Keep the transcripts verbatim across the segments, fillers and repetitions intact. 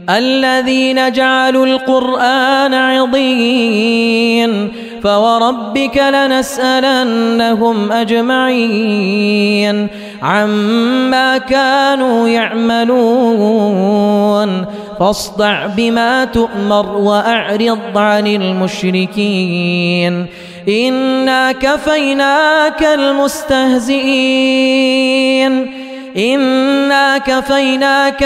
الذين جعلوا القرآن عضين فوربك لنسألنهم أجمعين عما كانوا يعملون فاصدع بما تؤمر وأعرض عن المشركين إنا كفيناك المستهزئين إنا كفيناك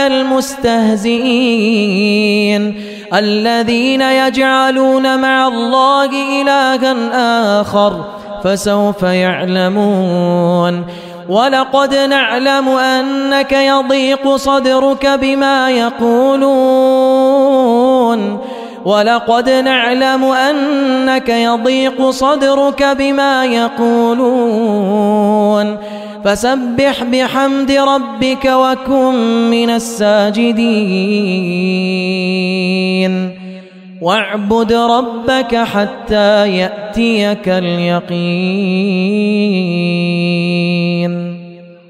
المستهزئين الذين يجعلون مع الله إلها آخر فسوف يعلمون ولقد نعلم أنك يضيق صدرك بما يقولون ولقد نعلم أنك يضيق صدرك بما يقولون فسبح بحمد ربك وكن من الساجدين واعبد ربك حتى يأتيك اليقين.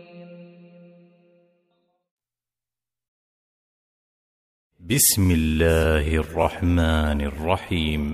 بسم الله الرحمن الرحيم.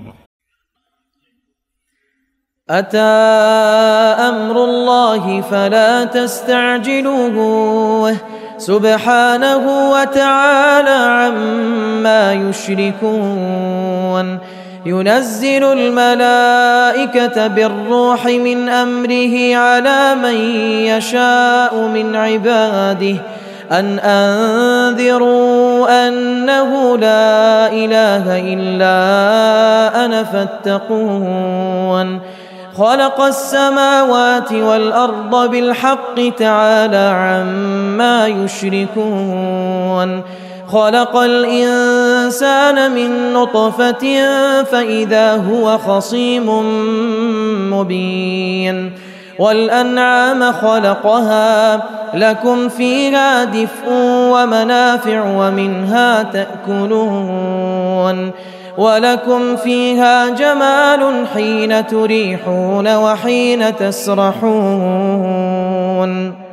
أتى أمر الله فلا تستعجلوه سبحانه وتعالى عما يشركون ينزل الملائكة بالروح من أمره على من يشاء من عباده أن أنذروا أنه لا إله إلا أنا فاتقون خلق السماوات والأرض بالحق تعالى عما يشركون خلق الإنسان من نطفة فإذا هو خصيم مبين والأنعام خلقها لكم فيها دفء ومنافع ومنها تأكلون ولكم فيها جمال حين تريحون وحين تسرحون